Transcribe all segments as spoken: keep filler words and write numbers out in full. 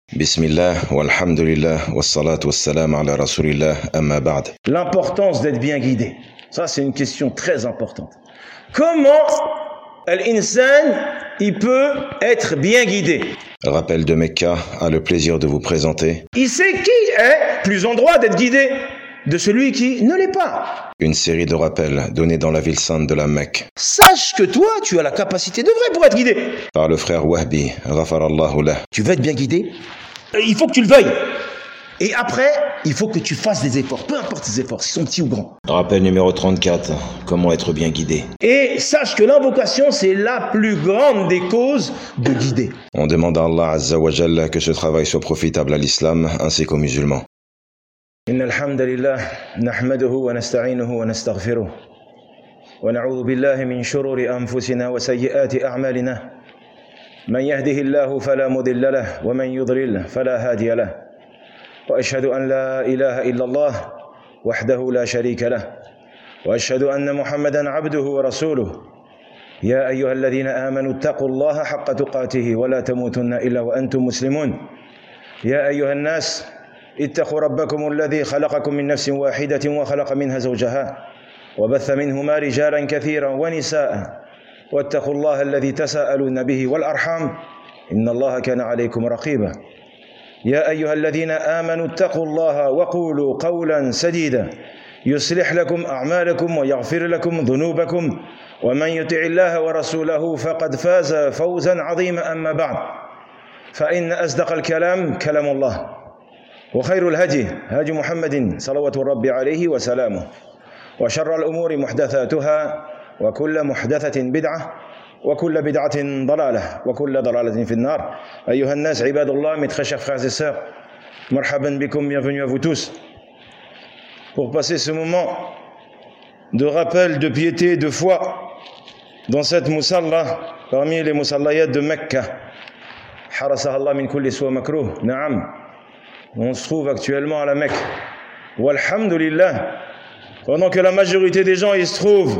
Bismillah, walhamdulillah, wassalatu wassalam ala rasulillah, amma ba'd. L'importance d'être bien guidé. Ça, c'est une question très importante. Comment l'insan, il peut être bien guidé? Rappel de Mecca a le plaisir de vous présenter. Il sait qui est plus en droit d'être guidé de celui qui ne l'est pas. Une série de rappels donnés dans la ville sainte de la Mecque. Sache que toi, tu as la capacité de vrai pour être guidé. Par le frère Wahbi, ghafarallahu lah. Tu veux être bien guidé? Il faut que tu le veuilles. Et après, il faut que tu fasses des efforts, peu importe tes efforts, s'ils sont petits ou grands. Rappel numéro trente-quatre, comment être bien guidé. Et sache que l'invocation, c'est la plus grande des causes de guider. On demande à Allah Azza wa Jalla que ce travail soit profitable à l'islam ainsi qu'aux musulmans. إن الحمد لله نحمده ونستعينه ونستغفره ونعوذ بالله من شرور أنفسنا وسيئات أعمالنا من يهده الله فلا مضل له ومن يضلل فلا هادي له وأشهد أن لا إله إلا الله وحده لا شريك له وأشهد أن محمدا عبده ورسوله يا أيها الذين آمنوا اتقوا الله حق تقاته ولا تموتن إلا وأنتم مسلمون يا أيها الناس اتقوا ربكم الذي خلقكم من نفس واحدة وخلق منها زوجها وبث منهما رجالا كثيرا ونساء واتقوا الله الذي تساءلون به والأرحام إن الله كان عليكم رقيبا يا أيها الذين آمنوا اتقوا الله وقولوا قولا سديدا يصلح لكم أعمالكم ويغفر لكم ذنوبكم ومن يطع الله ورسوله فقد فاز فوزا عظيما أما بعد فإن أصدق الكلام كلام الله وخير الهدي هدي محمد صلوات الرب عليه وسلامه وشر الأمور محدثاتها وكل محدثة بدعة وكل بدعة ضلالة وكل ضلالة في النار أيها الناس عباد الله mes très chers frères et sœurs مرحبا بكم bienvenue à vous tous pour passer ce moment de rappel de piété et de foi dans cette musalla parmi les musallayat de Mecca حرسها الله من كل سوء مكروه نعم. On se trouve actuellement à la Mecque. Walhamdulillah. Pendant que la majorité des gens ils se trouvent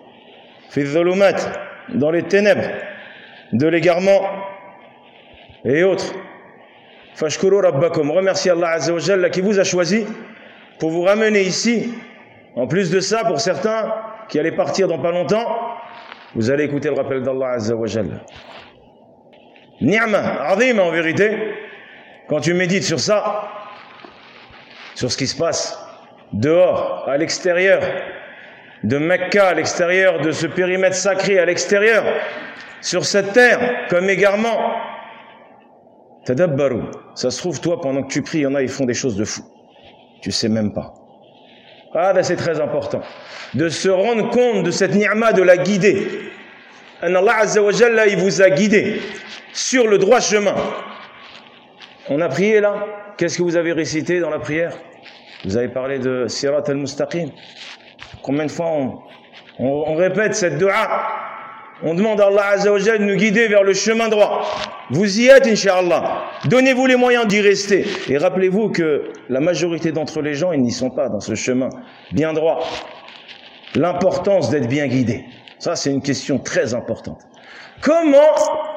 fi dhulumat, dans les ténèbres de l'égarement et autres. Fashkuru rabbakum. Remerciez Allah Azza wa Jalla qui vous a choisi pour vous ramener ici. En plus de ça, pour certains qui allaient partir dans pas longtemps, vous allez écouter le rappel d'Allah Azza wa Jalla. Ni'ma, azima en vérité. Quand tu médites sur ça, sur ce qui se passe dehors, à l'extérieur de Mecca, à l'extérieur de ce périmètre sacré, à l'extérieur, sur cette terre, comme égarement, tadabbaru, ça se trouve, toi, pendant que tu pries, il y en a, ils font des choses de fou. Tu sais même pas. Ah, ben c'est très important. De se rendre compte de cette ni'ma, de la guider. Allah Azza wa Jalla, il vous a guidé sur le droit chemin. On a prié là. Qu'est-ce que vous avez récité dans la prière? Vous avez parlé de Sirat al-Mustaqim. Combien de fois on, on, on répète cette dua? On demande à Allah Azza wa Jalla de nous guider vers le chemin droit. Vous y êtes, Inch'Allah. Donnez-vous les moyens d'y rester. Et rappelez-vous que la majorité d'entre les gens, ils n'y sont pas dans ce chemin bien droit. L'importance d'être bien guidé. Ça, c'est une question très importante. Comment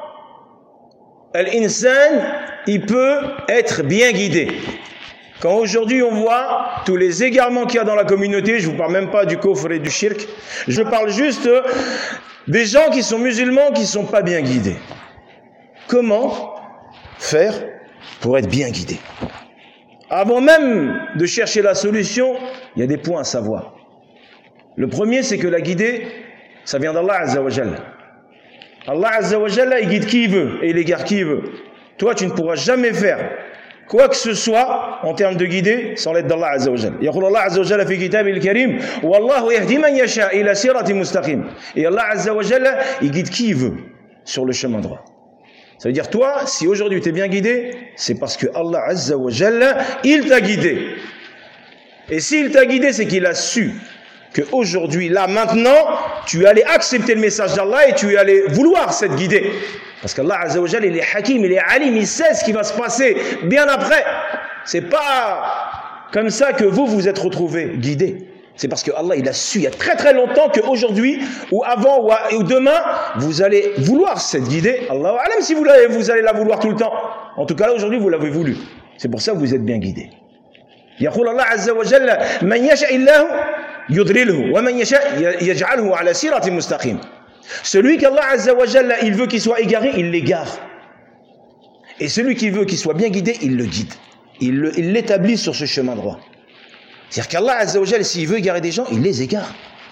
l'insan, il peut être bien guidé? Quand aujourd'hui on voit tous les égarements qu'il y a dans la communauté, je ne vous parle même pas du kufr et du shirk, je parle juste des gens qui sont musulmans qui ne sont pas bien guidés. Comment faire pour être bien guidé? Avant même de chercher la solution, il y a des points à savoir. Le premier, c'est que la guidée, ça vient d'Allah Azza wa Jalla. Allah Azza wa Jalla, il guide qui il veut et il égare qui il veut. Toi, tu ne pourras jamais faire quoi que ce soit en termes de guider sans l'aide d'Allah Azza wa Jalla. يقول الله عز وجل في كتابه الكريم والله يهدي من يشاء إلى صراط مستقيم. Et Allah Azza wa Jalla, il guide qui il veut sur le chemin droit. Ça veut dire toi, si aujourd'hui tu es bien guidé, c'est parce que Allah Azza wa Jalla, il t'a guidé. Et s'il t'a guidé, c'est qu'il a su qu'aujourd'hui, là, maintenant, tu allais accepter le message d'Allah et tu allais vouloir cette guidée. Parce qu'Allah Azza wa Jalla, il est hakim, il est alim, il sait ce qui va se passer bien après. C'est pas comme ça que vous vous êtes retrouvés guidés. C'est parce que Allah, il a su il y a très très longtemps qu'aujourd'hui, ou avant, ou, à, ou demain, vous allez vouloir cette guidée. Allahu a'lam si vous, vous allez la vouloir tout le temps. En tout cas, là, aujourd'hui, vous l'avez voulu. C'est pour ça que vous êtes bien guidés. يقول الله عز وجل من يشاء الله يضلله ومن يشاء يجعله على صراط مستقيم. Celui qu'Allah Azza wa Jalla, il veut qu'il soit égaré, il l'égare. Et celui qui veut qu'il soit bien guidé, il le guide. Il le, il l'établit sur ce chemin droit. C'est-à-dire qu'Allah Azza wa Jalla, s'il veut égarer des gens, il les égare.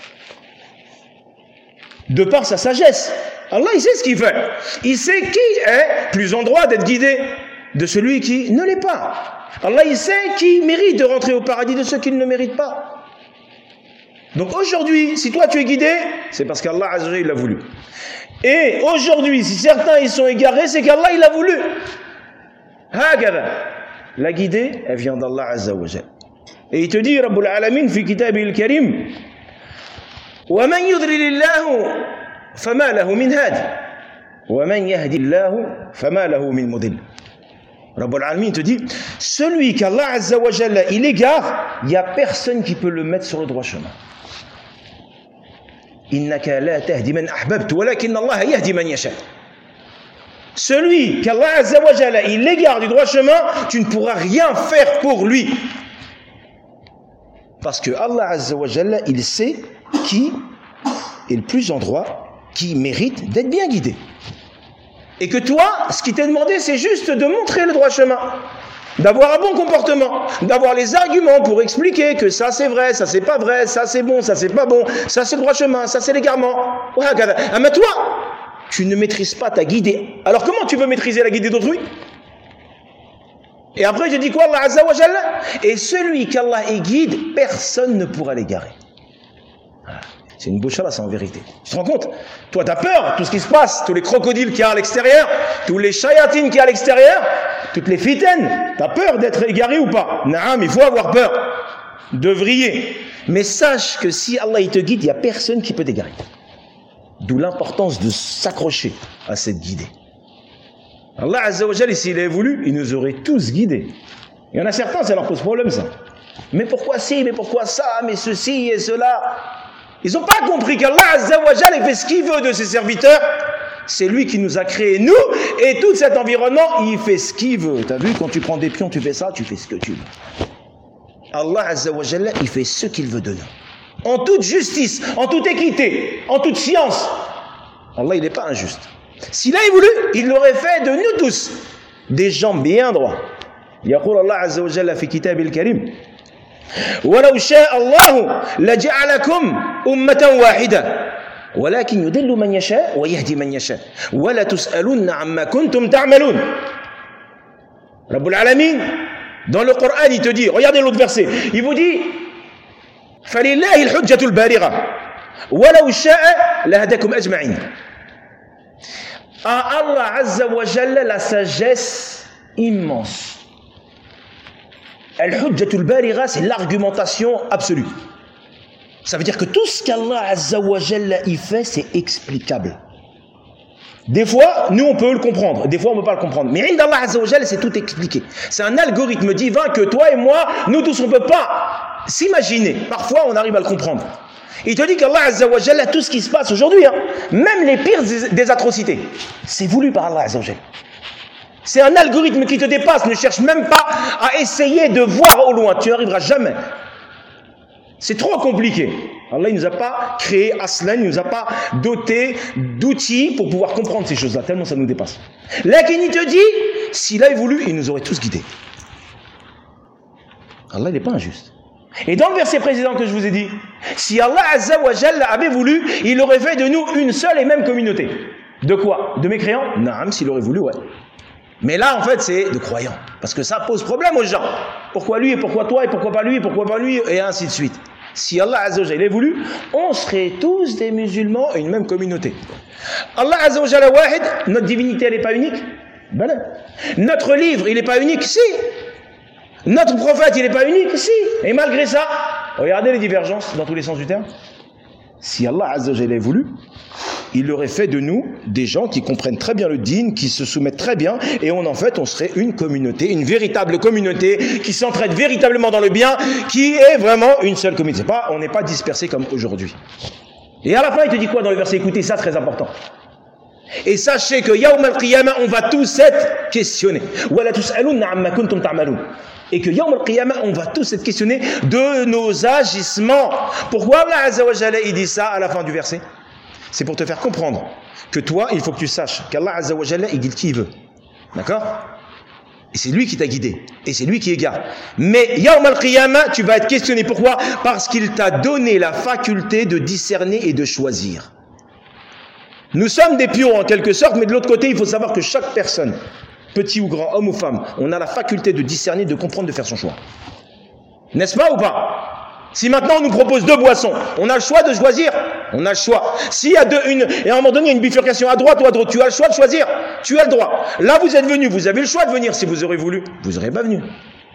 De par sa sagesse. Allah, il sait ce qu'il fait. Il sait qui est plus en droit d'être guidé de celui qui ne l'est pas. Allah, il sait qui mérite de rentrer au paradis de ceux qui ne le méritent pas. Donc aujourd'hui, si toi tu es guidé, c'est parce qu'Allah Azza wa Jalla, il l'a voulu. Et aujourd'hui, si certains ils sont égarés, c'est qu'Allah il a voulu. Hakada. La guidée, elle vient d'Allah Azza wa Jalla. Et il te dit, Rabbul Alamin, fi kitabil karim, wa man yudlilillahu fama lahu min hadi, wa man yahdillahu fama lahu min mudil. Rabbul Alamin te dit, celui qu'Allah Azza wa Jalla il égare, il n'y a personne qui peut le mettre sur le droit chemin. Innaka la tahdi man ahbabta walakin Allah yahdi man yasha. Celui qu'Allah Azza wa Jalla il l'égare du droit chemin, tu ne pourras rien faire pour lui. Parce que Allah Azza wa Jalla, il sait qui est le plus en droit, qui mérite d'être bien guidé. Et que toi, ce qui t'est demandé, c'est juste de montrer le droit chemin, d'avoir un bon comportement, d'avoir les arguments pour expliquer que ça c'est vrai, ça c'est pas vrai, ça c'est bon, ça c'est pas bon, ça c'est le droit chemin, ça c'est l'égarement. Ah mais toi, tu ne maîtrises pas ta guidée. Alors comment tu veux maîtriser la guidée d'autrui? Et après je dis quoi, Allah Azza wa Jalla? Et celui qu'Allah est guide, personne ne pourra l'égarer. C'est une bouchara, c'est en vérité. Tu te rends compte? Toi, tu as peur, tout ce qui se passe, tous les crocodiles qu'il y a à l'extérieur, tous les chayatines qu'il y a à l'extérieur, toutes les fitaines. Tu as peur d'être égaré ou pas? Naam, il faut avoir peur de vriller. Mais sache que si Allah il te guide, il n'y a personne qui peut t'égarer. D'où l'importance de s'accrocher à cette guidée. Allah Azza wa Jalla, s'il avait voulu, il nous aurait tous guidés. Il y en a certains, ça leur pose problème, ça. Mais pourquoi ci, mais pourquoi ça, mais ceci et cela? Ils n'ont pas compris qu'Allah Azza wa Jalla fait ce qu'il veut de ses serviteurs. C'est lui qui nous a créés, nous, et tout cet environnement, il fait ce qu'il veut. Tu as vu, quand tu prends des pions, tu fais ça, tu fais ce que tu veux. Allah Azza wa Jalla, il fait ce qu'il veut de nous. En toute justice, en toute équité, en toute science. Allah, il n'est pas injuste. S'il avait voulu, il l'aurait fait de nous tous des gens bien droits. يقول الله عز وجل في كتابه الكريم ولو شاء الله لجعلكم أمة واحدة ولكن يضل من يشاء ويهدي من يشاء ولا تسألون عما كنتم تعملون. Rabbul Alamin, dans le Coran, il te dit, regardez l'autre verset, il vous dit فلله الحجة البالغة ولو شاء لهداكم أجمعين. À Allah Azza wa Jalla la sagesse immense. Al-Hujjatul Baligha, c'est l'argumentation absolue. Ça veut dire que tout ce qu'Allah Azza wa Jalla y fait, c'est explicable. Des fois, nous on peut le comprendre, des fois on ne peut pas le comprendre. Mais Inda Allah Azza wa Jalla, c'est tout expliqué. C'est un algorithme divin que toi et moi, nous tous on ne peut pas s'imaginer. Parfois on arrive à le comprendre. Il te dit qu'Allah Azza wa Jalla, tout ce qui se passe aujourd'hui, hein, même les pires des atrocités, c'est voulu par Allah Azza wa Jalla. C'est un algorithme qui te dépasse, ne cherche même pas à essayer de voir au loin, tu n'y arriveras jamais. C'est trop compliqué. Allah ne nous a pas créé aslan, il ne nous a pas doté d'outils pour pouvoir comprendre ces choses-là, tellement ça nous dépasse. Là, il te dit, s'il avait voulu, il nous aurait tous guidés. Allah, il n'est pas injuste. Et dans le verset précédent que je vous ai dit, si Allah Azza wa Jalla avait voulu, il aurait fait de nous une seule et même communauté. De quoi? De mécréants? Non, s'il aurait voulu, ouais. Mais là, en fait, c'est de croyants. Parce que ça pose problème aux gens. Pourquoi lui, et pourquoi toi, et pourquoi pas lui, et pourquoi pas lui, et ainsi de suite. Si Allah Azza wa Jalla avait voulu, on serait tous des musulmans et une même communauté. Allah Azza wa Jalla wahid, notre divinité, elle n'est pas unique? Ben non. Notre livre, il n'est pas unique? Si. Notre prophète, il n'est pas unique? Si. Et malgré ça, regardez les divergences dans tous les sens du terme. Si Allah Azza wa Jalla avait voulu, il aurait fait de nous des gens qui comprennent très bien le dîn, qui se soumettent très bien, et on, en fait, on serait une communauté, une véritable communauté, qui s'entraide véritablement dans le bien, qui est vraiment une seule communauté. Pas, on n'est pas dispersé comme aujourd'hui. Et à la fin, il te dit quoi dans le verset? Écoutez, ça, très important. Et sachez que Yawm al-Qiyamah, on va tous être questionnés. Et que Yawm al-Qiyamah, on va tous être questionnés de nos agissements. Pourquoi Allah Azza wa Jalla il dit ça à la fin du verset? C'est pour te faire comprendre que toi, il faut que tu saches qu'Allah Azza wa Jalla il guide qui il veut. D'accord? Et c'est lui qui t'a guidé. Et c'est lui qui égare. Mais Yawm al-Qiyamah, tu vas être questionné. Pourquoi? Parce qu'il t'a donné la faculté de discerner et de choisir. Nous sommes des pions en quelque sorte, mais de l'autre côté, il faut savoir que chaque personne, petit ou grand, homme ou femme, on a la faculté de discerner, de comprendre, de faire son choix. N'est-ce pas ou pas? Si maintenant on nous propose deux boissons, on a le choix de choisir. On a le choix. S'il y a deux, une, et à un moment donné, une bifurcation à droite ou à droite, tu as le choix de choisir. Tu as le droit. Là, vous êtes venu, vous avez le choix de venir. Si vous aurez voulu, vous n'aurez pas venu.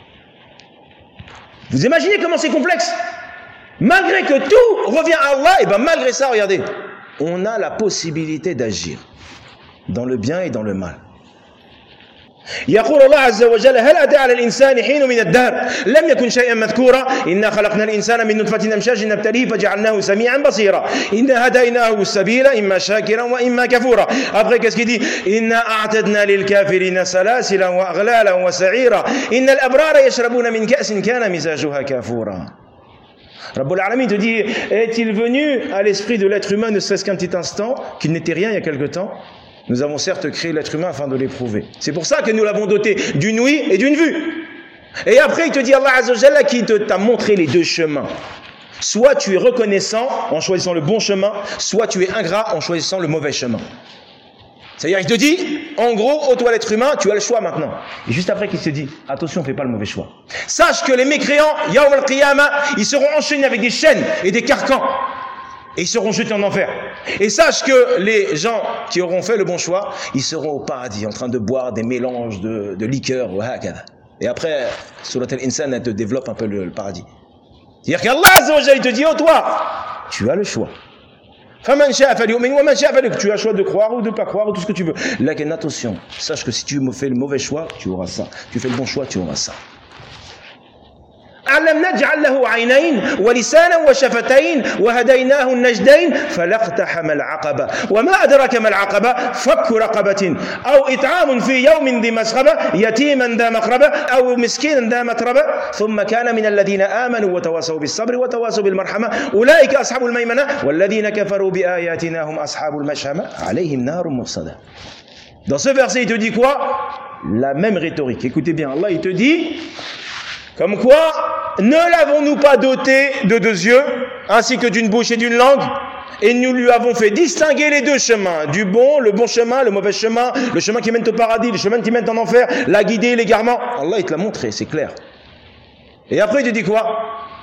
Vous imaginez comment c'est complexe? Malgré que tout revient à Allah, et bien malgré ça, regardez, on a la possibilité d'agir dans le bien et dans le mal. يقول الله عز وجل هل أتى على الإنسان حين من الدهر لم يكن شيئا مذكورا إنا خلقنا الإنسان من نطفة أمشاج نبتليه فجعلناه سميعا بصيرا إنا هديناه السبيل إما شاكرا وإما كفورا. Après qu'est-ce qu'il dit? إنا أعتدنا للكافرين سلاسلا وأغلالا وسعيرا إن الأبرار يشربون من كأس كان مزاجها كافورا. Rabbul Alamin te dit, est-il venu à l'esprit de l'être humain ne serait-ce qu'un petit instant, qu'il n'était rien il y a quelque temps? Nous avons certes créé l'être humain afin de l'éprouver. C'est pour ça que nous l'avons doté d'une ouïe et d'une vue. Et après il te dit Allah Azza wa Jalla qui t'a montré les deux chemins. Soit tu es reconnaissant en choisissant le bon chemin, soit tu es ingrat en choisissant le mauvais chemin. C'est-à-dire, il te dit, en gros, ô toi l'être humain, tu as le choix maintenant. Et juste après qu'il te dit, attention, fais pas le mauvais choix. Sache que les mécréants, Yawm al-Qiyamah, ils seront enchaînés avec des chaînes et des carcans. Et ils seront jetés en enfer. Et sache que les gens qui auront fait le bon choix, ils seront au paradis, en train de boire des mélanges de, de liqueurs. Et après, Surat al-Insan, elle te développe un peu le, le paradis. C'est-à-dire qu'Allah Azza wa Jalla, il te dit, ô toi, tu as le choix. Tu as le choix de croire ou de ne pas croire ou tout ce que tu veux. Là, attention, sache que si tu me fais le mauvais choix, tu auras ça. Tu fais le bon choix, tu auras ça. ألم نجعل له عينين ولسانا وشفتين وهديناه النجدين فلاقتحم العقبة وما أدراك ما العقبة فك رقبة أو إطعام في يوم ذي مسغبة يتيما ذا مقربة أو مسكينا ذا متربة ثم كان من الذين آمنوا وتواصوا بالصبر وتواصوا بالمرحمة أولئك أصحاب الميمنة والذين كفروا بآياتنا هم أصحاب المشأمة عليهم نار مؤصدة. Dans ce verset, il te dit quoi? La même rhétorique. Écoutez bien, Allah il te dit comme quoi, ne l'avons-nous pas doté de deux yeux, ainsi que d'une bouche et d'une langue, et nous lui avons fait distinguer les deux chemins, du bon, le bon chemin, le mauvais chemin, le chemin qui mène au paradis, le chemin qui mène en enfer, la guidée, l'égarement. Allah, il te l'a montré, c'est clair. Et après, il te dit quoi?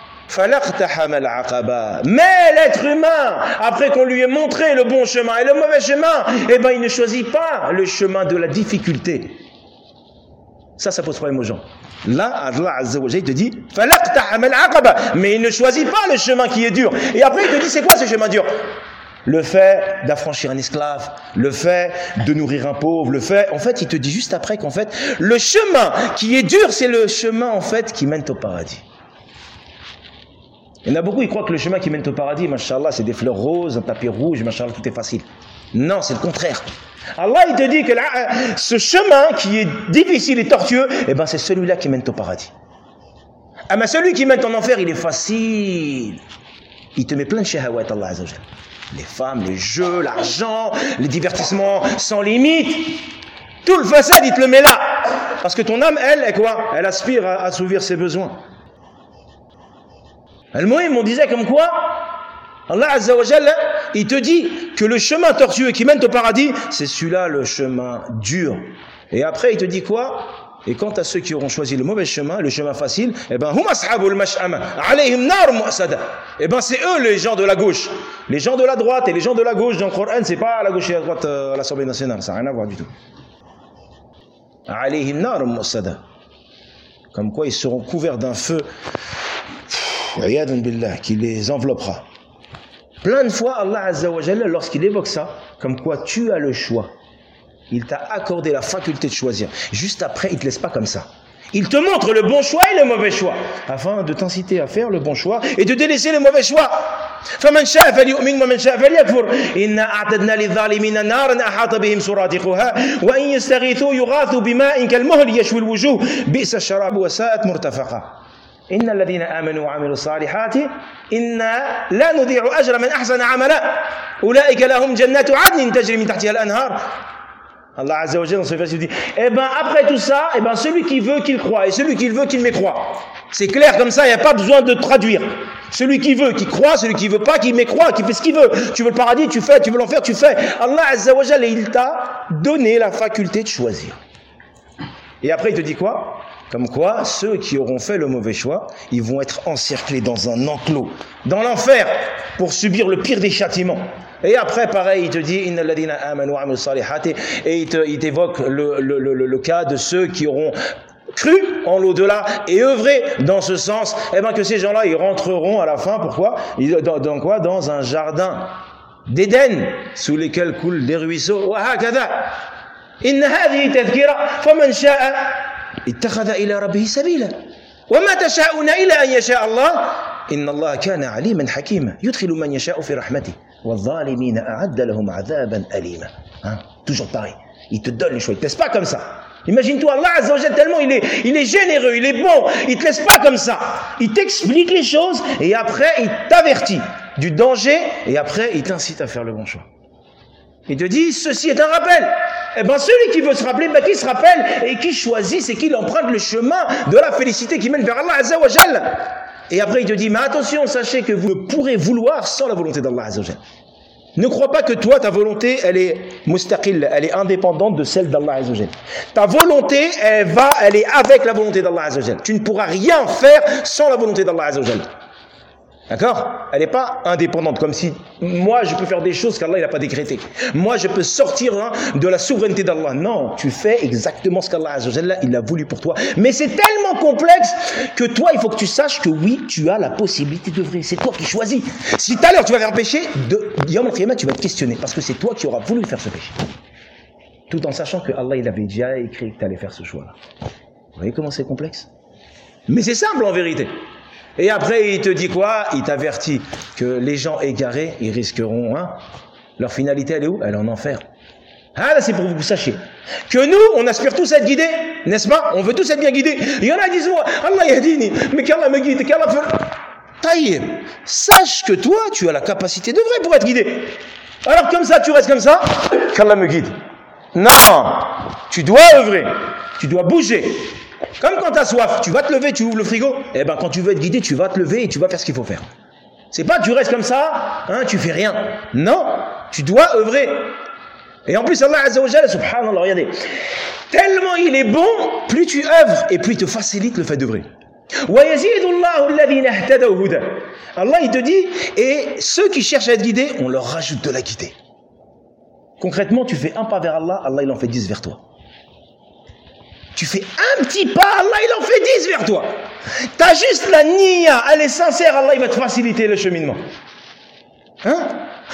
Mais l'être humain, après qu'on lui ait montré le bon chemin et le mauvais chemin, eh ben, il ne choisit pas le chemin de la difficulté. Ça, ça pose problème aux gens. Là, Allah Azza wa Jalla te dit, mais il ne choisit pas le chemin qui est dur. Et après, il te dit, c'est quoi ce chemin dur? Le fait d'affranchir un esclave, le fait de nourrir un pauvre, le fait... En fait, il te dit juste après qu'en fait, le chemin qui est dur, c'est le chemin, en fait, qui mène au paradis. Il y en a beaucoup, ils croient que le chemin qui mène au paradis, machallah, c'est des fleurs roses, un tapis rouge, machallah, tout est facile. Non, c'est le contraire. Allah, il te dit que là, ce chemin qui est difficile et tortueux, eh ben, c'est celui-là qui mène au paradis. Ah, mais celui qui mène en enfer, il est facile. Il te met plein de shahawat, Allah Azza wa Jalla. Les femmes, les jeux, l'argent, les divertissements sans limite. Tout le façade, il te le met là. Parce que ton âme, elle, est quoi? Elle aspire à assouvir ses besoins. Al-Muhim, on disait comme quoi Allah Azza wa Jalla, il te dit que le chemin tortueux qui mène au paradis, c'est celui-là le chemin dur. Et après, il te dit quoi? Et quant à ceux qui auront choisi le mauvais chemin, le chemin facile, eh ben, hum ashabul mash'ama, alayhim nar mu'sada. Eh ben, c'est eux les gens de la gauche. Les gens de la droite et les gens de la gauche dans le Coran, c'est pas à la gauche et à la droite euh, à l'Assemblée nationale, ça n'a rien à voir du tout. Alayhim nar mu'sada. Comme quoi ils seront couverts d'un feu, billah, qui les enveloppera. Plein de fois, Allah Azza wa Jalla, lorsqu'il évoque ça, comme quoi tu as le choix, il t'a accordé la faculté de choisir. Juste après, il ne te laisse pas comme ça. Il te montre le bon choix et le mauvais choix, afin de t'inciter à faire le bon choix et de délaisser le mauvais choix. فمن شاء فليؤمن ومن شاء فليكفر إنا أعتدنا للظالمين نارا أحاط بهم سرادقها وإن يستغيثوا يغاثوا بماء كالمهل يشوي الوجوه بئس الشراب وساءت مرتفقا إن الذين آمنوا وعملوا الصالحات إنا لا نضيع أجر من أحسن عملا أولئك لهم جنات عدن تجري من تحتها الأنهار. Allah Azza wa Jalla dans ce verset dit, eh ben après tout ça, eh ben celui qui veut qu'il croit et celui qui veut qu'il mécroit. C'est clair comme ça, il n'y a pas besoin de traduire. Celui qui veut, qui croit, celui qui veut pas, qui mécroit, qui fait ce qu'il veut. Tu veux le paradis, tu fais, tu veux l'enfer, tu fais. Allah Azza wa Jalla, il t'a donné la faculté de choisir. Et après il te dit quoi? Comme quoi, ceux qui auront fait le mauvais choix, ils vont être encerclés dans un enclos, dans l'enfer, pour subir le pire des châtiments. Et après, pareil, il te dit, Inna alladhina amanu wa amilu salihati, et il, te, il t'évoque le, le, le, le cas de ceux qui auront cru en l'au-delà et œuvré dans ce sens, et bien que ces gens-là, ils rentreront à la fin, pourquoi? Dans, dans quoi? Dans un jardin d'Éden, sous lesquels coulent des ruisseaux. Wa hakadha. Inna hadhihi tadhkira, faman sha'a ittakhadha ila rabbihi sabila. Wa ma tasha'una illa an yasha Allah. Inna Allah kana aliman hakima. Yudkhilu man yasha'u fi rahmatihi. وَالظَّالِمِينَ أَعَدَّ لَهُمْ عَذَابًا أَلِيمًا. Hein? Toujours pareil. Il te donne les choix. Il ne te laisse pas comme ça. Imagine-toi, Allah Azza wa Jalla, tellement il est, il est généreux, il est bon. Il ne te laisse pas comme ça. Il t'explique les choses et après il t'avertit du danger et après il t'incite à faire le bon choix. Il te dit, ceci est un rappel. Eh bien, celui qui veut se rappeler, ben, qui se rappelle et qui choisit, c'est qu'il emprunte le chemin de la félicité qui mène vers Allah Azza wa Jalla. Et après il te dit, mais attention, sachez que vous ne pourrez vouloir sans la volonté d'Allah Azza wa Jalla. Ne crois pas que toi, ta volonté, elle est mustaqil, elle est indépendante de celle d'Allah Azza wa Jalla. Ta volonté, elle va, elle est avec la volonté d'Allah Azza wa Jalla. Tu ne pourras rien faire sans la volonté d'Allah Azza wa Jalla. D'accord? Elle n'est pas indépendante, comme si moi je peux faire des choses qu'Allah n'a pas décrétées. Moi je peux sortir hein, de la souveraineté d'Allah. Non, tu fais exactement ce qu'Allah Azza wa Jalla, il a voulu pour toi. Mais c'est tellement complexe que toi il faut que tu saches que oui, tu as la possibilité d'œuvrer. C'est toi qui choisis. Si tout à l'heure tu vas faire un péché, de Yawm al-Qiyamah tu vas te questionner parce que c'est toi qui auras voulu faire ce péché. Tout en sachant que Allah il avait déjà écrit que tu allais faire ce choix-là. Vous voyez comment c'est complexe? Mais c'est simple en vérité. Et après, il te dit quoi? Il t'avertit que les gens égarés, ils risqueront, hein, leur finalité, elle est où? Elle est en enfer. Ah là, c'est pour que vous sachiez que nous, on aspire tous à être guidés, n'est-ce pas? On veut tous être bien guidés. Il y en a qui disent, Allah yahdini, mais qu'Allah me guide, qu'Allah fait... Taïe, sache que toi, tu as la capacité de vrai pour être guidé. Alors comme ça, tu restes comme ça, qu'Allah me guide. Non, tu dois œuvrer, tu dois bouger. Comme quand tu as soif, tu vas te lever, tu ouvres le frigo. Eh ben quand tu veux être guidé, tu vas te lever et tu vas faire ce qu'il faut faire. C'est pas tu restes comme ça, hein, tu fais rien. Non, tu dois œuvrer. Et en plus Allah Azza wa Jalla, subhanallah, regardez, tellement il est bon, plus tu œuvres et plus il te facilite le fait d'œuvrer. Allah il te dit, et ceux qui cherchent à être guidés, on leur rajoute de la guidée. Concrètement, tu fais un pas vers Allah, Allah il en fait dix vers toi. Tu fais un petit pas, Allah il en fait dix vers toi. T'as juste la niya, elle est sincère, Allah il va te faciliter le cheminement. Hein?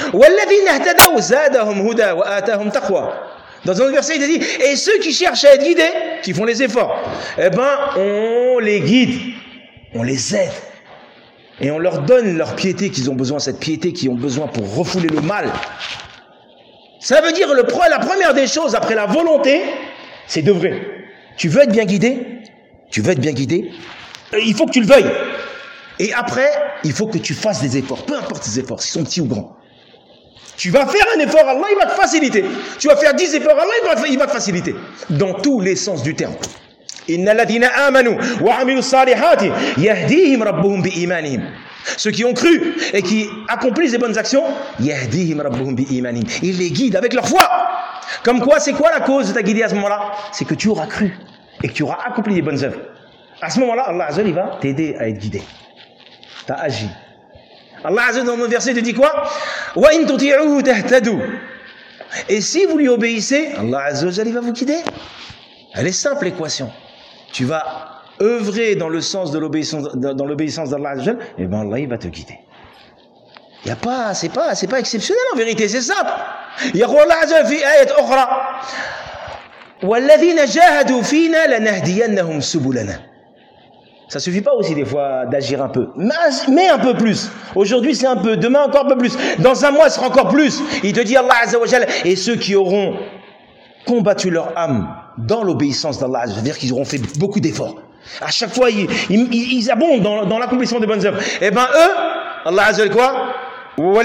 Dans un autre verset, il te dit, et ceux qui cherchent à être guidés, qui font les efforts, eh ben, on les guide, on les aide. Et on leur donne leur piété qu'ils ont besoin, cette piété qu'ils ont besoin pour refouler le mal. Ça veut dire, le, la première des choses après la volonté, c'est d'œuvrer. Tu veux être bien guidé? Tu veux être bien guidé? Il faut que tu le veuilles. Et après, il faut que tu fasses des efforts, peu importe tes efforts, s'ils sont petits ou grands. Tu vas faire un effort, Allah il va te faciliter. Tu vas faire dix efforts, Allah il va, il va te faciliter. Dans tous les sens du terme. Inna alladhina amanu wa amilu salihati yahdihim rabbuhum bi imanihim. Ceux qui ont cru et qui accomplissent les bonnes actions, yahdihim rabbuhum bi imanihim. Il les guide avec leur foi. Comme quoi, c'est quoi la cause de ta guidée à ce moment-là? C'est que tu auras cru et que tu auras accompli les bonnes œuvres. À ce moment-là, Allah Azza wa Jalla va t'aider à être guidé. Tu as agi. Allah Azza wa Jalla dans le verset te dit quoi? Wa in tuti'uhu tahtadu. Et si vous lui obéissez, Allah Azza wa Jalla va vous guider. Elle est simple l'équation. Tu vas œuvrer dans le sens de l'obéissance, dans l'obéissance d'Allah Azza wa Jalla, et bien Allah il va te guider. Il y a pas, c'est pas, c'est pas exceptionnel en vérité, c'est simple. يقول الله عز وجل في آية أخرى والذين جاهدوا فينا لنهدينهم سبلنا. Ça suffit pas aussi des fois d'agir un peu, mais un peu plus. Aujourd'hui c'est un peu, demain encore un peu plus. Dans un mois ce sera encore plus. Il te dit Allah Azza wa Jalla, et ceux qui auront combattu leur âme dans l'obéissance d'Allah, c'est-à-dire qu'ils auront fait beaucoup d'efforts. À chaque fois ils, ils, ils abondent dans, dans l'accomplissement des bonnes œuvres. Et ben eux, Allah Azza wa Jalla quoi? Et on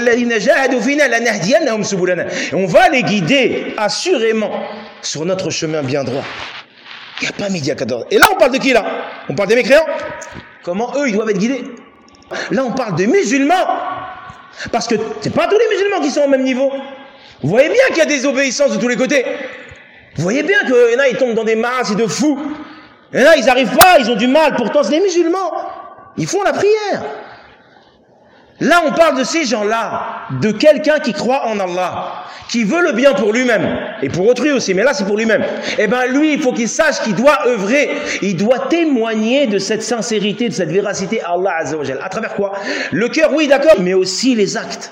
va les guider assurément sur notre chemin bien droit. Il n'y a pas midi à quatorze. Et là, on parle de qui là? On parle des mécréants. Comment eux, ils doivent être guidés? Là, on parle des musulmans. Parce que c'est pas tous les musulmans qui sont au même niveau. Vous voyez bien qu'il y a des obéissances de tous les côtés. Vous voyez bien qu'il y en a, ils tombent dans des masses de fous. Il y en a, ils n'arrivent pas, ils ont du mal. Pourtant, c'est des musulmans. Ils font la prière. Là, on parle de ces gens-là, de quelqu'un qui croit en Allah, qui veut le bien pour lui-même, et pour autrui aussi, mais là c'est pour lui-même. Eh bien lui, il faut qu'il sache qu'il doit œuvrer, il doit témoigner de cette sincérité, de cette véracité à Allah Azza wa Jalla. À travers quoi? Le cœur, oui, d'accord, mais aussi les actes.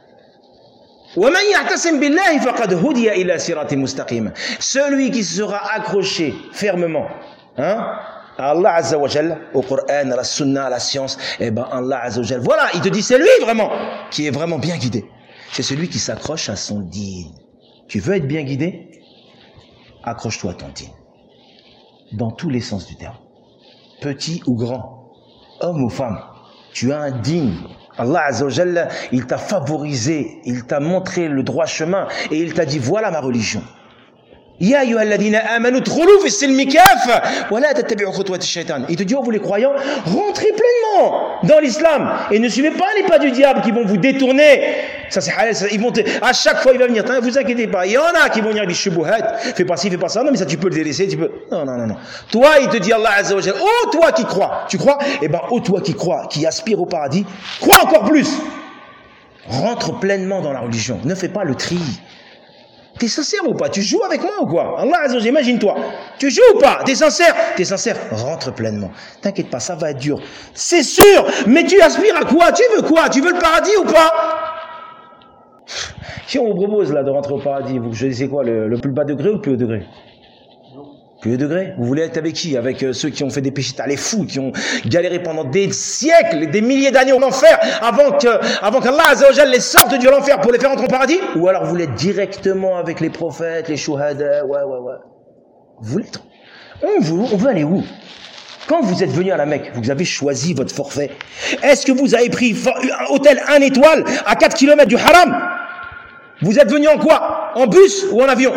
Celui qui sera accroché fermement, hein, à Allah Azza wa Jalla, au Coran, à la Sunna, à la science, eh ben Allah Azza wa Jalla, voilà, il te dit c'est lui vraiment qui est vraiment bien guidé. C'est celui qui s'accroche à son dîn. Tu veux être bien guidé? Accroche-toi à ton dîn. Dans tous les sens du terme. Petit ou grand, homme ou femme, tu as un dîn. Allah Azza wa Jalla, il t'a favorisé, il t'a montré le droit chemin et il t'a dit voilà ma religion. Ya ayyuhalladhina amanu dkhulu fi silmi kaffa wa la tattabi'u khutuwati ash-shaytan. Il te dit, oh vous les croyants, rentrez pleinement dans l'islam et ne suivez pas les pas du diable qui vont vous détourner. Ça c'est halal, ça, ils vont te, à chaque fois il va venir, vous inquiétez pas, il y en a qui vont venir des shubuhat, fais pas ci, fais pas ça, non mais ça tu peux le délaisser, tu peux, non non non non. Toi il te dit Allah Azza wa Jalla, oh toi qui crois, tu crois? Eh ben oh toi qui crois, qui aspire au paradis, crois encore plus. Rentre pleinement dans la religion, ne fais pas le tri. T'es sincère ou pas? Tu joues avec moi ou quoi? Allah Azza wa Jalla, imagine-toi. Tu joues ou pas? T'es sincère? T'es sincère? Rentre pleinement. T'inquiète pas, ça va être dur. C'est sûr, mais tu aspires à quoi? Tu veux quoi? Tu veux le paradis ou pas? Si on vous propose là de rentrer au paradis, vous choisissez quoi? Le, le plus bas degré ou le plus haut degré? Plus haut degré? Vous voulez être avec qui? Avec euh, ceux qui ont fait des péchés, les fous, qui ont galéré pendant des siècles, des milliers d'années en enfer, avant que, avant qu'Allah Azza wa Jalla les sorte de l'enfer pour les faire entrer au paradis? Ou alors vous voulez être directement avec les prophètes, les shuhada, ouais, ouais, ouais. Vous voulez être... On veut, on veut aller où? Quand vous êtes venu à la Mecque, vous avez choisi votre forfait. Est-ce que vous avez pris un hôtel un étoile à quatre kilomètres du haram? Vous êtes venu en quoi? En bus ou en avion?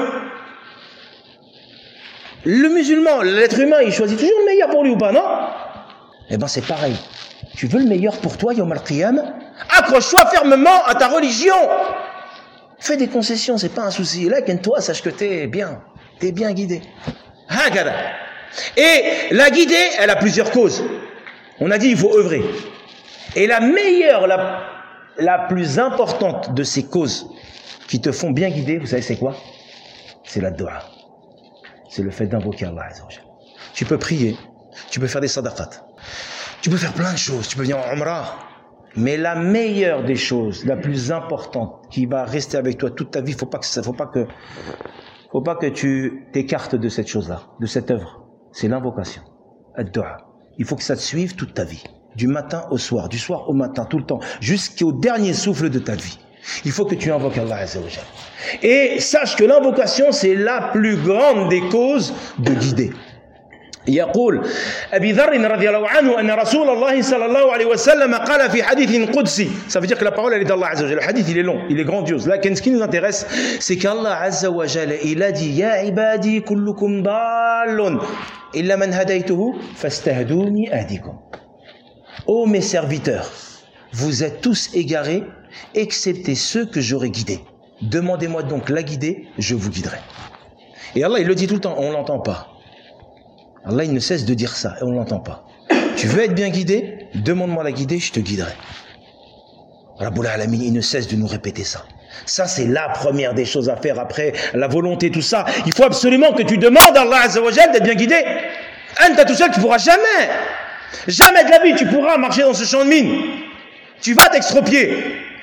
Le musulman, l'être humain, il choisit toujours le meilleur pour lui ou pas, non? Eh ben c'est pareil. Tu veux le meilleur pour toi, Yawm al-Qiyam? Accroche-toi fermement à ta religion. Fais des concessions, c'est pas un souci. Là, toi, sache que t'es bien. T'es bien guidé. Hakada. Et la guidée, elle a plusieurs causes. On a dit, il faut œuvrer. Et la meilleure, la, la plus importante de ces causes qui te font bien guider, vous savez c'est quoi? C'est la dua. C'est le fait d'invoquer Allah Azza wa Jalla. Tu peux prier, tu peux faire des sadaqat, tu peux faire plein de choses, tu peux venir en umrah. Mais la meilleure des choses, la plus importante, qui va rester avec toi toute ta vie, faut pas que ça, faut pas que, faut pas que tu t'écartes de cette chose-là, de cette œuvre. C'est l'invocation, ad-dua. Il faut que ça te suive toute ta vie, du matin au soir, du soir au matin, tout le temps, jusqu'au dernier souffle de ta vie. Il faut que tu invoques Allah Azza wa Jalla. Et sache que l'invocation, c'est la plus grande des causes de guider. يقول أبي ذر رضي الله عنه أن رسول الله صلى الله عليه وسلم قال في حديث قدسي. Ça veut dire que la parole elle est d'Allah Azza wa Jalla. Le hadith il est long, il est grandiose. Là, ce qui nous intéresse, c'est qu'Allah Azza wa Jalla, il a dit يا عبادي كلكم ضال إلا من هديته فاستهدوني أهدكم. Ô mes serviteurs, vous êtes tous égarés, excepté ceux que j'aurai guidés. Demandez-moi donc la guider, je vous guiderai. Et Allah, il le dit tout le temps, on l'entend pas. Allah, il ne cesse de dire ça, et on l'entend pas. Tu veux être bien guidé? Demande-moi la guider, je te guiderai. Rabbul Alamin, il ne cesse de nous répéter ça. Ça, c'est la première des choses à faire après la volonté, tout ça. Il faut absolument que tu demandes à Allah Azza wa Jalla d'être bien guidé. Anta tout seul, tu pourras jamais. Jamais de la vie, tu pourras marcher dans ce champ de mine. Tu vas t'extropier.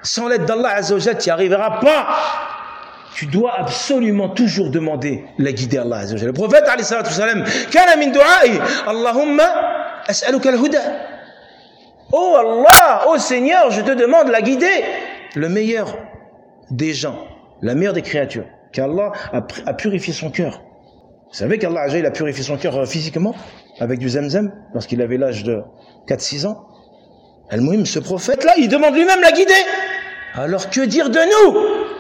Sans l'aide d'Allah Azza wa Jalla, tu n'y arriveras pas. Tu dois absolument toujours demander la guidée à Allah Azza wa Jalla. Le prophète alayhi salatu wassalam, kana min du'a'i, Allahumma as'aluka al-huda. Oh Allah, oh Seigneur, je te demande la guidée. Le meilleur des gens, la meilleure des créatures, qu'Allah a, a purifié son cœur. Vous savez qu'Allah Azza wa Jalla a purifié son cœur physiquement avec du zamzam lorsqu'il avait l'âge de quatre six ans. Al-Muhim, ce prophète-là, il demande lui-même la guidée. Alors que dire de nous?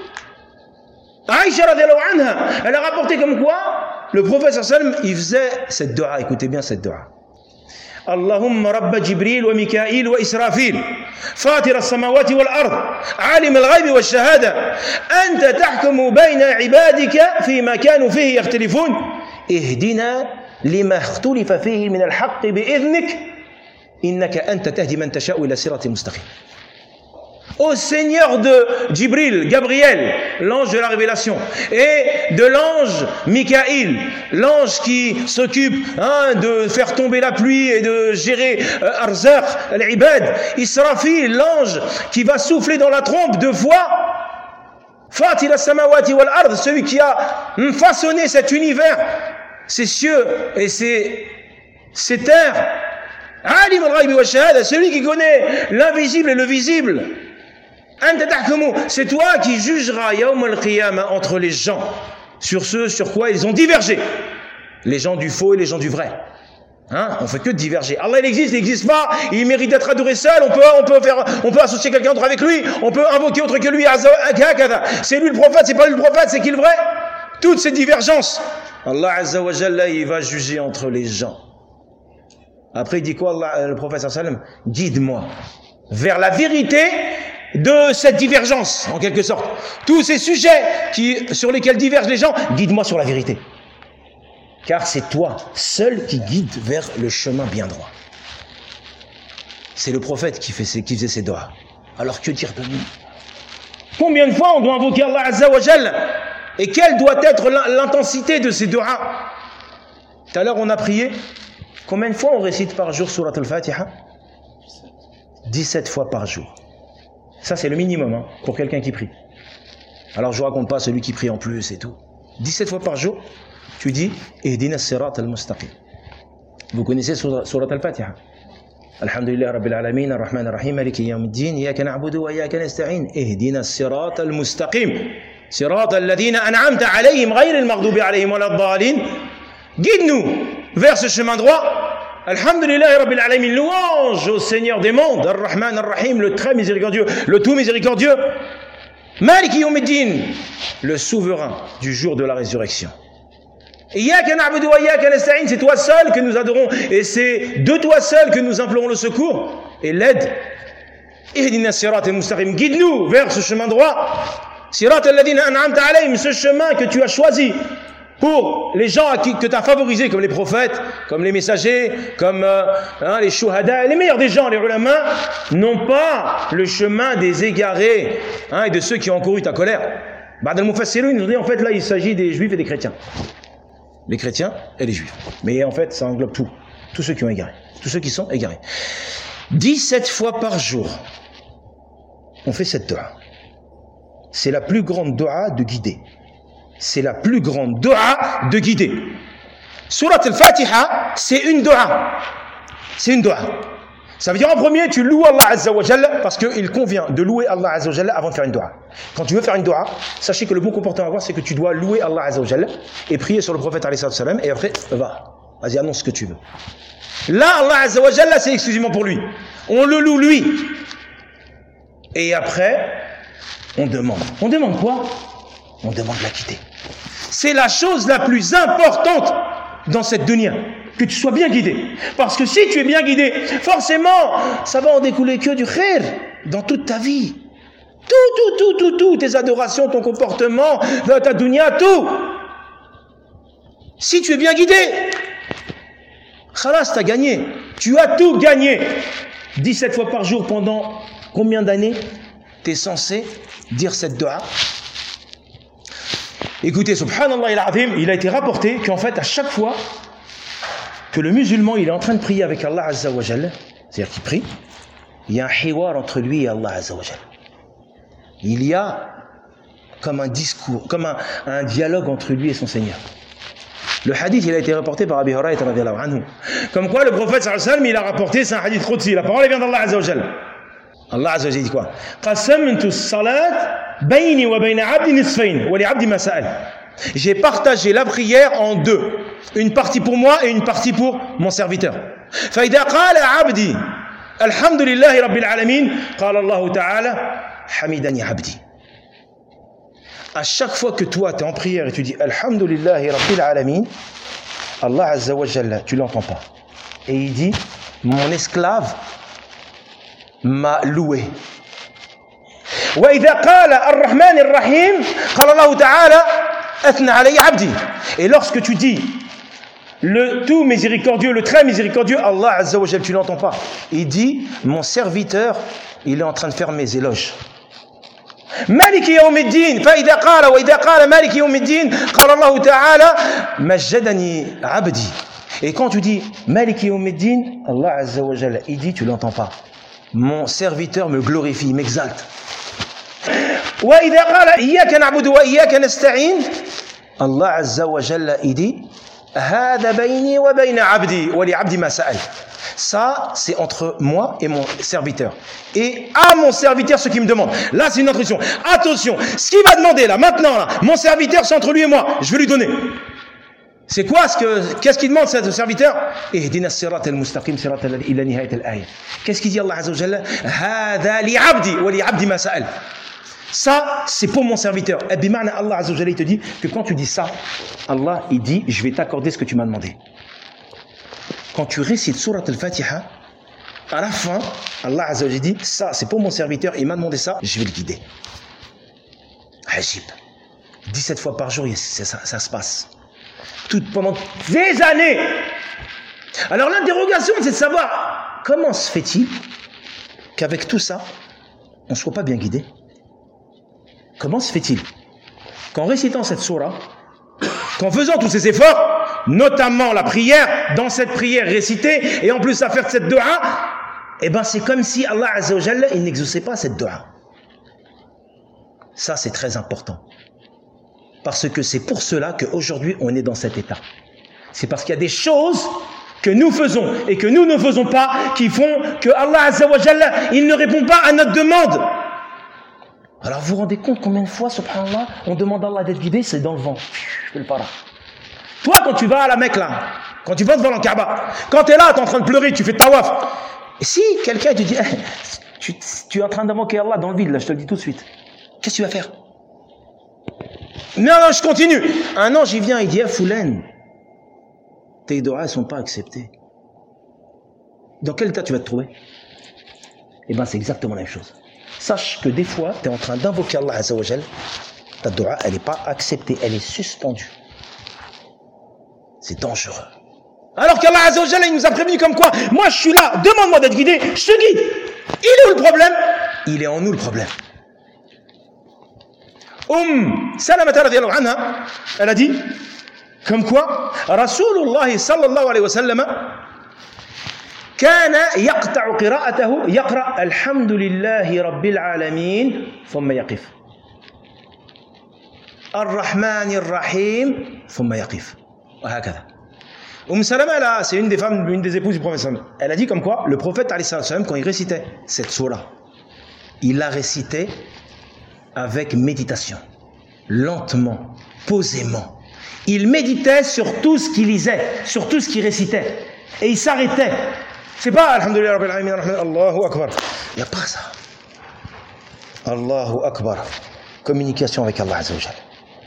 Aïcha radiallahu anha, elle a rapporté comme quoi le prophète sallallahu alayhi wa sallam, il faisait cette dua. Écoutez bien cette dua. Allahumma rabba Jibril wa Mikail wa Israfil, fatir as-samawati wal ard, alim al-ghayb wa shahada, anta tahkumu bayna ibadika fima kanu fihi yakhtalifun, ihdina lima ikhtalifa fihi min al-haqq bi'idhnik, innaka anta tahdi man tasha'u ila siratin mustaqim. Au Seigneur de Jibril, Gabriel, l'ange de la révélation, et de l'ange Mikaïl, l'ange qui s'occupe hein, de faire tomber la pluie et de gérer euh, Arzaq, al-Ibad, Israfil, l'ange qui va souffler dans la trompe deux fois, Fatir as-samawati wal ard, celui qui a façonné cet univers, ces cieux et ces, ces terres, Alim al-ghayb wa shahada, celui qui connaît l'invisible et le visible. C'est toi qui jugeras Yawm al-Qiyamah entre les gens sur ce sur quoi ils ont divergé, les gens du faux et les gens du vrai. Hein, on fait que diverger. Allah il existe, il n'existe pas, il mérite d'être adoré seul. On peut, on peut faire, on peut associer quelqu'un d'autre avec lui, on peut invoquer autre que lui. C'est lui le prophète, c'est pas lui le prophète, c'est qui le vrai? Toutes ces divergences, Allah Azza wa Jalla, il va juger entre les gens. Après il dit quoi Allah, le prophète sallallahu alayhi wa sallam? Guide-moi vers la vérité de cette divergence, en quelque sorte. Tous ces sujets qui, sur lesquels divergent les gens, guide-moi sur la vérité. Car c'est toi seul qui guide vers le chemin bien droit. C'est le prophète qui, fait ses, qui faisait ces doigts. Alors que dire de nous? Combien de fois on doit invoquer Allah Azza wa Jalla? Et quelle doit être l'intensité de ces doigts? Tout à l'heure on a prié. Combien de fois on récite par jour Surat al-Fatiha? dix-sept fois par jour. Ça, c'est le minimum hein, pour quelqu'un qui prie. Alors, je ne vous raconte pas celui qui prie en plus et tout. dix-sept fois par jour, tu dis Ihdina as-sirat al-mustaqim. Vous connaissez Surat al-Fatiha. Alhamdulillah Rabbil Alamin, Ar-Rahman Ar-Rahim, Maliki Yawmiddin, Iyaka na'budu wa Iyaka nasta'in, Ihdina as-sirat al-mustaqim. Sirat alladhina an'amta alayhim, ghayri al-maghdubi alayhim wa lad-dallin. Guide-nous vers ce chemin droit. Alhamdulillah Rabbil Alamin, louange au Seigneur des mondes, Ar-Rahman Ar-Rahim, le très miséricordieux, le tout miséricordieux, Maliki Yawmiddin, le souverain du jour de la résurrection. Iyyaka na'budu wa iyyaka nasta'in, c'est toi seul que nous adorons et c'est de toi seul que nous implorons le secours et l'aide. Ihdina as-sirat al-mustaqim, guide-nous vers ce chemin droit. Sirat alladhina an'amta alayhim, ce chemin que tu as choisi pour les gens à qui, que tu as favorisés, comme les prophètes, comme les messagers, comme euh, hein, les shuhada, les meilleurs des gens, les ulama, non pas le chemin des égarés hein, et de ceux qui ont encouru ta colère. Ba'd al-Mufassirun, ils nous dit en fait là il s'agit des juifs et des chrétiens. Les chrétiens et les juifs. Mais en fait ça englobe tout. Tous ceux qui ont égaré. Tous ceux qui sont égarés. dix-sept fois par jour, on fait cette dua. C'est la plus grande dua de guider. C'est la plus grande dua de guider. Surat al-Fatiha, c'est une dua. C'est une dua. Ça veut dire en premier, tu loues Allah Azza wa Jalla parce qu'il convient de louer Allah Azza wa Jalla avant de faire une dua. Quand tu veux faire une dua, sachez que le bon comportement à avoir, c'est que tu dois louer Allah Azza wa Jalla et prier sur le prophète alayhi salam et après, va. Vas-y, annonce ce que tu veux. Là, Allah Azza wa Jalla, c'est exclusivement pour lui. On le loue lui. Et après, on demande. On demande quoi? On demande la quitter. C'est la chose la plus importante dans cette dunya, que tu sois bien guidé. Parce que si tu es bien guidé, forcément, ça va en découler que du khair dans toute ta vie. Tout, tout, tout, tout, tout, tes adorations, ton comportement, ta dunya, tout. Si tu es bien guidé, khalas, t'as gagné. Tu as tout gagné. dix-sept fois par jour pendant combien d'années tu es censé dire cette dua? Écoutez, subhanallah al-azim, il a été rapporté qu'en fait, à chaque fois que le musulman il est en train de prier avec Allah Azza wa Jalla, c'est-à-dire qu'il prie, il y a un hiwar entre lui et Allah Azza wa Jalla. il y a comme un discours, comme un, un dialogue entre lui et son Seigneur. Le hadith, il a été rapporté par Abi Hurayrata radiyallahu anhu. Comme quoi, le prophète sallallahu alayhi wa sallam, il a rapporté, c'est un hadith qudsi. La parole vient d'Allah azza wa jalla. Allah azza wa jalla dit quoi? Qasamtu as-salat bayni wa bayna 'abdi nisfayn wa li 'abdi ma sa'al. J'ai partagé la prière en deux. Une partie pour moi et une partie pour mon serviteur. Fa idha qala 'abdi alhamdulillahi rabbil alamin, qala Allah ta'ala hamidani 'abdi. À chaque fois que toi tu es en prière et tu dis alhamdulillahi rabbil alamin, Allah azza wa jalla, tu l'entends pas. Et il dit mon esclave m'a loué. Wa idha qala ar-rahman ar-rahim, qala Allah ta'ala athna alayhi 'abdi. Et lorsque tu dis le tout miséricordieux, le très miséricordieux, Allah azza wa jalla, tu l'entends pas. Il dit mon serviteur, il est en train de faire mes éloges. مالك يوم الدين فإذا قال وإذا قال مالك يوم الدين قال الله تعالى مجدني عبدي. Et quand tu dis مالك يوم الدين, Allah azza wa jalla, il dit, tu l'entends pas, mon serviteur me glorifie, m'exalte. وإذا قال إياك نعبد وإياك نستعين, Allah azza wa jalla, il dit هذا بيني وبين عبدي ولعبدي ما سأل. Ça, c'est entre moi et mon serviteur. Et à mon serviteur, ce qu'il me demande. Là, c'est une instruction. Attention, ce qu'il va demander là, maintenant, là, mon serviteur, c'est entre lui et moi. Je vais lui donner. C'est quoi ce que, qu'est-ce qu'il demande, ce serviteur? Ihdina as-sirat al-mustaqim, sirat ila nihayat al-ayah. Qu'est-ce qu'il dit Allah azza wa jalla? Hada li abdi wa li abdi ma sa'al. Ça, c'est pour mon serviteur. Et bima'na, Allah azza wa jalla, il te dit que quand tu dis ça, Allah, il dit, je vais t'accorder ce que tu m'as demandé. Quand tu récites Surat al-Fatiha, à la fin, Allah azza wa jalla dit, ça, c'est pour mon serviteur, il m'a demandé ça, je vais le guider. Ajib. dix-sept fois par jour, ça, ça, ça se passe. Tout, pendant des années. Alors l'interrogation, c'est de savoir, comment se fait-il qu'avec tout ça, on ne soit pas bien guidé? Comment se fait-il qu'en récitant cette surah, qu'en faisant tous ces efforts, notamment la prière, dans cette prière récitée, et en plus à faire cette dua, eh ben c'est comme si Allah azza wa jalla, il n'exauçait pas cette dua. Ça, c'est très important. Parce que c'est pour cela qu'aujourd'hui, on est dans cet état. C'est parce qu'il y a des choses que nous faisons et que nous ne faisons pas qui font que Allah azza wa jalla, il ne répond pas à notre demande. Alors vous vous rendez compte combien de fois, subhanallah, on demande à Allah d'être guidé, c'est dans le vent. Je fais le para. Toi, quand tu vas à la Mecque, là, quand tu vas devant le Kaaba, quand tu es là, tu es en train de pleurer, tu fais tawaf. Et si quelqu'un te dit, eh, tu, tu es en train d'invoquer Allah dans le vide, là, je te le dis tout de suite, qu'est-ce que tu vas faire? Non, non, je continue. Un ange, il vient, il dit, ah, Foulaine, tes doigts ne sont pas acceptés. Dans quel état tu vas te trouver? Eh bien, c'est exactement la même chose. Sache que des fois, tu es en train d'invoquer Allah azza wa jalla, ta doua, elle n'est pas acceptée, elle est suspendue. C'est dangereux. Alors qu'Allah azza wa jalla, il nous a prévenu comme quoi, moi je suis là, demande-moi d'être guidé, je te guide. Il est où le problème? Il est en nous le problème. Umm Salamata radiyallahu anha, elle a dit, comme quoi, Rasulullah sallallahu alayhi wa sallam, كان يقطع قراءته يقرأ الحمد لله رب العالمين ثم يقف الرحمن الرحيم ثم يقف وهكذا. Umm Salama, là, c'est une des femmes, une des épouses du prophète. Elle a dit comme quoi le prophète alayhi salam, quand il récitait cette surah, il la récitait avec méditation, lentement, posément. Il méditait sur tout ce qu'il lisait, sur tout ce qu'il récitait, et il s'arrêtait. C'est pas Alhamdulillah Rabbil Alamin, Allahu Akbar. Il n'y a pas ça. Allahu Akbar. Communication avec Allah Azza wa Jalla.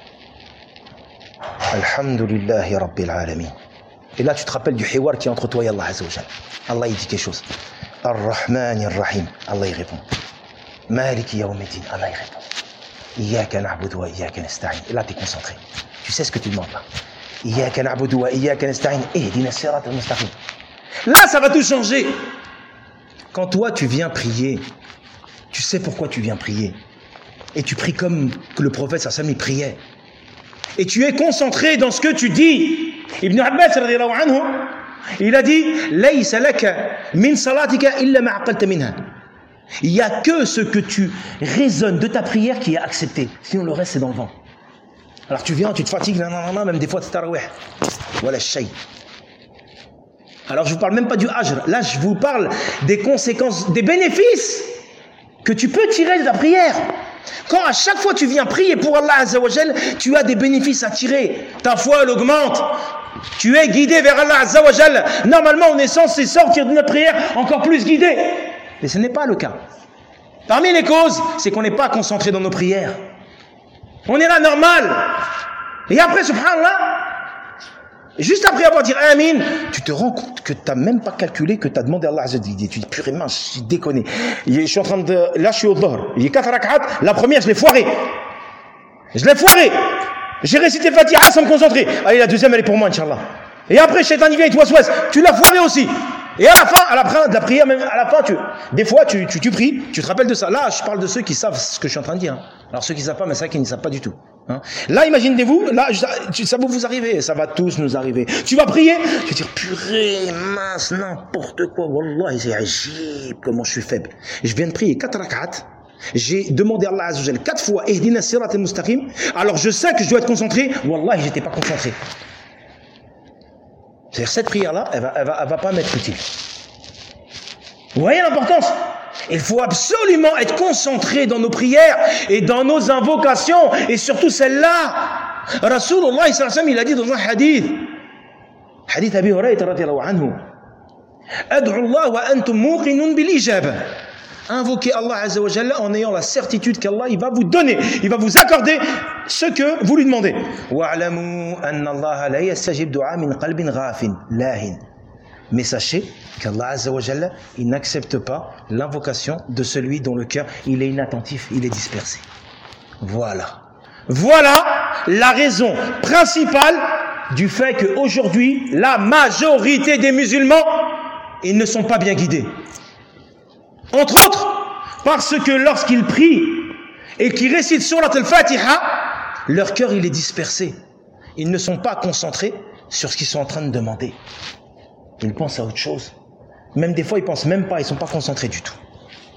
Alhamdulillah Rabbil Alamin. Et là, tu te rappelles du hiwar qui est entre toi et Allah Azza wa Jalla. Allah, il dit quelque chose. Ar-Rahman Ar-Rahim. Allah, il répond. Maliki Yawmiddin. Allah, il répond. Iyaka na'budu wa iyaka nasta'in. Et là, tu es concentré. Tu sais ce que tu demandes là. Iyaka na'budu wa iyaka nasta'in. Ihdina as-sirat al-mustaqim. Là, ça va tout changer. Quand toi, tu viens prier, tu sais pourquoi tu viens prier. Et tu pries comme que le prophète sallallahu alayhi wa sallam, il priait. Et tu es concentré dans ce que tu dis. Ibn Abbas radiyallahu anhu, il a dit « Laysa laka min salatika illa ma aqalta minha » Il n'y a que ce que tu raisonnes de ta prière qui est accepté. Sinon, le reste, c'est dans le vent. Alors tu viens, tu te fatigues, nan, nan, nan, même des fois, tu tarawih. Voilà, shay. Alors je ne vous parle même pas du hajr. Là, je vous parle des conséquences, des bénéfices que tu peux tirer de ta prière. Quand à chaque fois tu viens prier pour Allah Azza wa Jal, tu as des bénéfices à tirer. Ta foi, elle augmente. Tu es guidé vers Allah Azza wa Jal. Normalement, on est censé sortir de notre prière encore plus guidé. Mais ce n'est pas le cas. Parmi les causes, c'est qu'on n'est pas concentré dans nos prières. On est là normal. Et après, subhanallah, juste après avoir dit Amin, tu te rends compte que tu n'as même pas calculé, que tu as demandé à Allah Azza wa Jal. Tu dis, purée mince, j'ai déconné. Je suis en train de, là je suis au dhuhr. Il y a quatre rak'at. La première, je l'ai foirée. Je l'ai foirée. J'ai récité Fatiha sans me concentrer. Allez, la deuxième, elle est pour moi, Inch'Allah. Et après, Shaitan, il vient et toi, souhaite. Tu l'as foirée aussi. Et à la fin, à la fin de la prière, même à la fin, tu, des fois, tu, tu, tu pries, tu te rappelles de ça. Là, je parle de ceux qui savent ce que je suis en train de dire. Alors, ceux qui ne savent pas, mais c'est ça qui ne savent pas du tout. Hein. Là, imaginez-vous, là, ça va vous arriver, ça va tous nous arriver. Tu vas prier, tu vas dire, purée, mince, n'importe quoi, wallah, c'est agib, comment je suis faible. Je viens de prier quatre rak'at. J'ai demandé à Allah Azza wa Jal quatre fois, Ihdina sirat al-mustaqim. Alors, je sais que je dois être concentré. Wallah, j'étais pas concentré. C'est-à-dire, cette prière-là, elle va, elle va, elle va pas m'être utile. Vous voyez l'importance? Il faut absolument être concentré dans nos prières et dans nos invocations, et surtout celle-là. Rasulullah sallallahu alayhi wa sallam, il a dit dans un hadith, hadith Abi Hurayra radiyallahu anhu, Ad'u Allah wa antum muqinun bil ijaba. Invoquez Allah Azza wa Jalla en ayant la certitude qu'Allah il va vous donner, il va vous accorder ce que vous lui demandez. Wa'lamu anna Allah la yastajib du'a min qalbin ghafin lahin. Mais sachez qu'Allah Azza wa Jalla, il n'accepte pas l'invocation de celui dont le cœur il est inattentif, il est dispersé. Voilà. Voilà la raison principale du fait qu'aujourd'hui, la majorité des musulmans, ils ne sont pas bien guidés. Entre autres, parce que lorsqu'ils prient et qu'ils récitent Surat al-Fatiha, leur cœur il est dispersé. Ils ne sont pas concentrés sur ce qu'ils sont en train de demander. Ils pensent à autre chose. Même des fois, ils pensent même pas, ils ne sont pas concentrés du tout.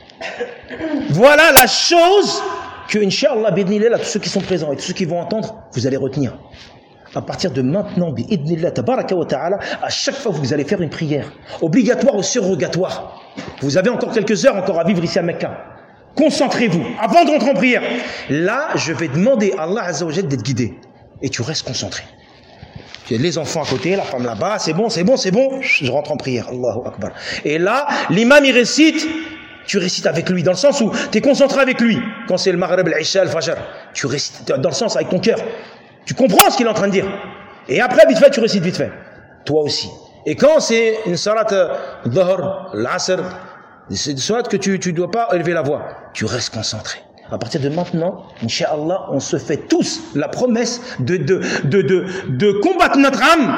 Voilà la chose que, Inch'Allah, bidnillah, tous ceux qui sont présents et tous ceux qui vont entendre, vous allez retenir. À partir de maintenant, bi'idnillah, tabaraka wa ta'ala, à chaque fois que vous allez faire une prière, obligatoire ou surrogatoire, vous avez encore quelques heures encore à vivre ici à Mecca. Concentrez-vous, avant de rentrer en prière. Là, je vais demander à Allah Azza wa Jalla d'être guidé. Et tu restes concentré. Il y a les enfants à côté, la femme là-bas, c'est bon, c'est bon, c'est bon, je rentre en prière. Allahu Akbar. Et là, l'imam il récite, tu récites avec lui, dans le sens où tu es concentré avec lui. Quand c'est le Maghrib, l'Isha, le Fajr, tu récites dans le sens avec ton cœur. Tu comprends ce qu'il est en train de dire. Et après, vite fait, tu récites vite fait. Toi aussi. Et quand c'est une salat Dhuhr, l'Asr, c'est une salat que tu ne dois pas élever la voix, tu restes concentré. À partir de maintenant, Inch'Allah, on se fait tous la promesse de, de, de, de, de combattre notre âme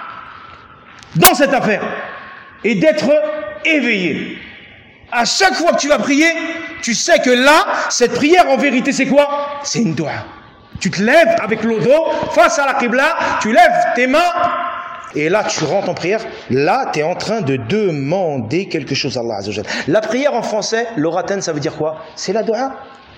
dans cette affaire et d'être éveillé. À chaque fois que tu vas prier, tu sais que là, cette prière en vérité, c'est quoi? C'est une doua. Tu te lèves avec le dos face à la Qibla, tu lèves tes mains et là, tu rentres en prière. Là, tu es en train de demander quelque chose à Allah Azza wa Jalla. La prière en français, l'oraten, ça veut dire quoi? C'est la doua.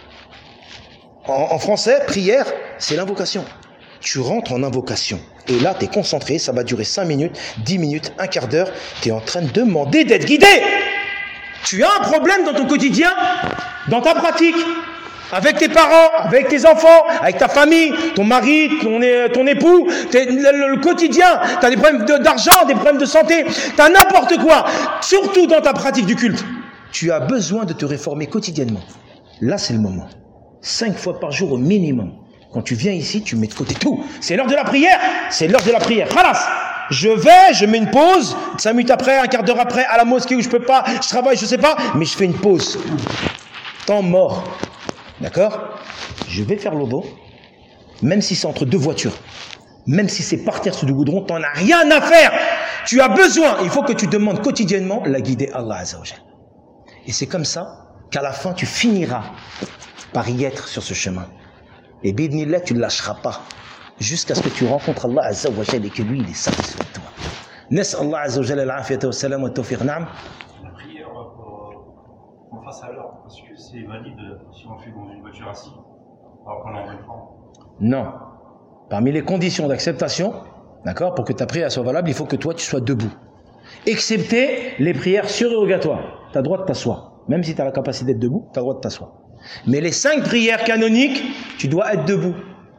En, en français, prière, c'est l'invocation. Tu rentres en invocation. Et là, tu es concentré, ça va durer cinq minutes, dix minutes, un quart d'heure. Tu es en train de demander d'être guidé. Tu as un problème dans ton quotidien, dans ta pratique, avec tes parents, avec tes enfants, avec ta famille, ton mari, ton, ton époux, le, le, le quotidien. Tu as des problèmes de, d'argent, des problèmes de santé, tu as n'importe quoi. Surtout dans ta pratique du culte. Tu as besoin de te réformer quotidiennement. Là, c'est le moment. Cinq fois par jour au minimum. Quand tu viens ici, tu mets de côté tout. C'est l'heure de la prière. C'est l'heure de la prière. Khalas. Je vais, je mets une pause. Cinq minutes après, un quart d'heure après, à la mosquée où je peux pas, je travaille, je sais pas, mais je fais une pause. Temps mort. D'accord? Je vais faire l'odo. Même si c'est entre deux voitures. Même si c'est par terre sur du goudron, t'en as rien à faire. Tu as besoin. Il faut que tu demandes quotidiennement la guider Allah Azza wa Jalla. Et c'est comme ça qu'à la fin, tu finiras par y être sur ce chemin. Et bidnillah, tu ne lâcheras pas. Jusqu'à ce que tu rencontres Allah Azza wa Jalla et que lui, il est satisfait de toi. Nes Allah Azza wa Jalla al-afiyata wa salam wa tawfiq. Naam. La prière pour face à l'heure, parce que c'est valide si on le fait dans une voiture assise, alors qu'on est en bonne forme. Non. Parmi les conditions d'acceptation, d'accord, pour que ta prière soit valable, il faut que toi tu sois debout. Excepté les prières surérogatoires. Tu as le droit de t'asseoir. Même si tu as la capacité d'être debout, tu as le droit de t'asseoir. Mais les cinq prières canoniques, tu dois être debout.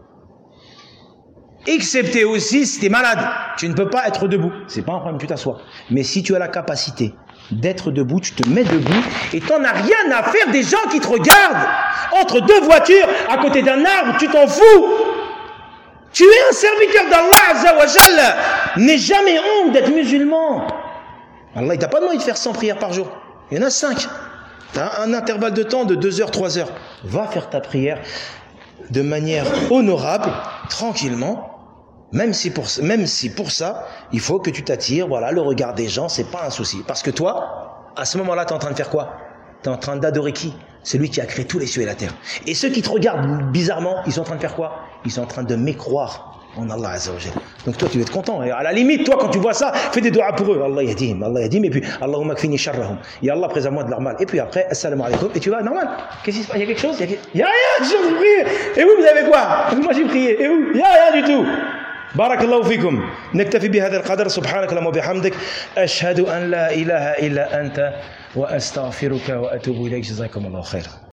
Excepté aussi si tu es malade. Tu ne peux pas être debout. C'est pas un problème, tu t'assois. Mais si tu as la capacité d'être debout, tu te mets debout et tu n'en as rien à faire des gens qui te regardent. Entre deux voitures, à côté d'un arbre, tu t'en fous. Tu es un serviteur d'Allah Azza wa Jalla. N'aie jamais honte d'être musulman. Allah, il t'a pas demandé de faire cent prières par jour. Il y en a cinq. Tu as un intervalle de temps de deux heures, trois heures. Va faire ta prière de manière honorable, tranquillement. Même si pour, même si pour ça, il faut que tu t'attires, voilà, le regard des gens, c'est pas un souci. Parce que toi, à ce moment-là, tu es en train de faire quoi? Tu es en train d'adorer qui? Celui qui a créé tous les cieux et la terre. Et ceux qui te regardent bizarrement, ils sont en train de faire quoi? Ils sont en train de mécroire en Allah Azza wa Jalla. Donc toi, tu vas être content. Et à la limite, toi, quand tu vois ça, fais des doigts pour eux. Allah yadim, Allah yadim, et puis Allahumma kfini sharrahum. Et Allah préserve-moi de leur mal. Et puis après, assalamu alaikum. Et tu vas, normal. Qu'est-ce qui se passe? Il y a quelque chose? Il y a rien, j'ai prié. Et vous, vous avez quoi? Moi, j'ai prié. Et vous? Il n'y a rien du tout. بارك الله فيكم نكتفي بهذا القدر سبحانك اللهم وبحمدك أشهد أن لا إله إلا أنت وأستغفرك وأتوب إليك جزاكم الله خيرا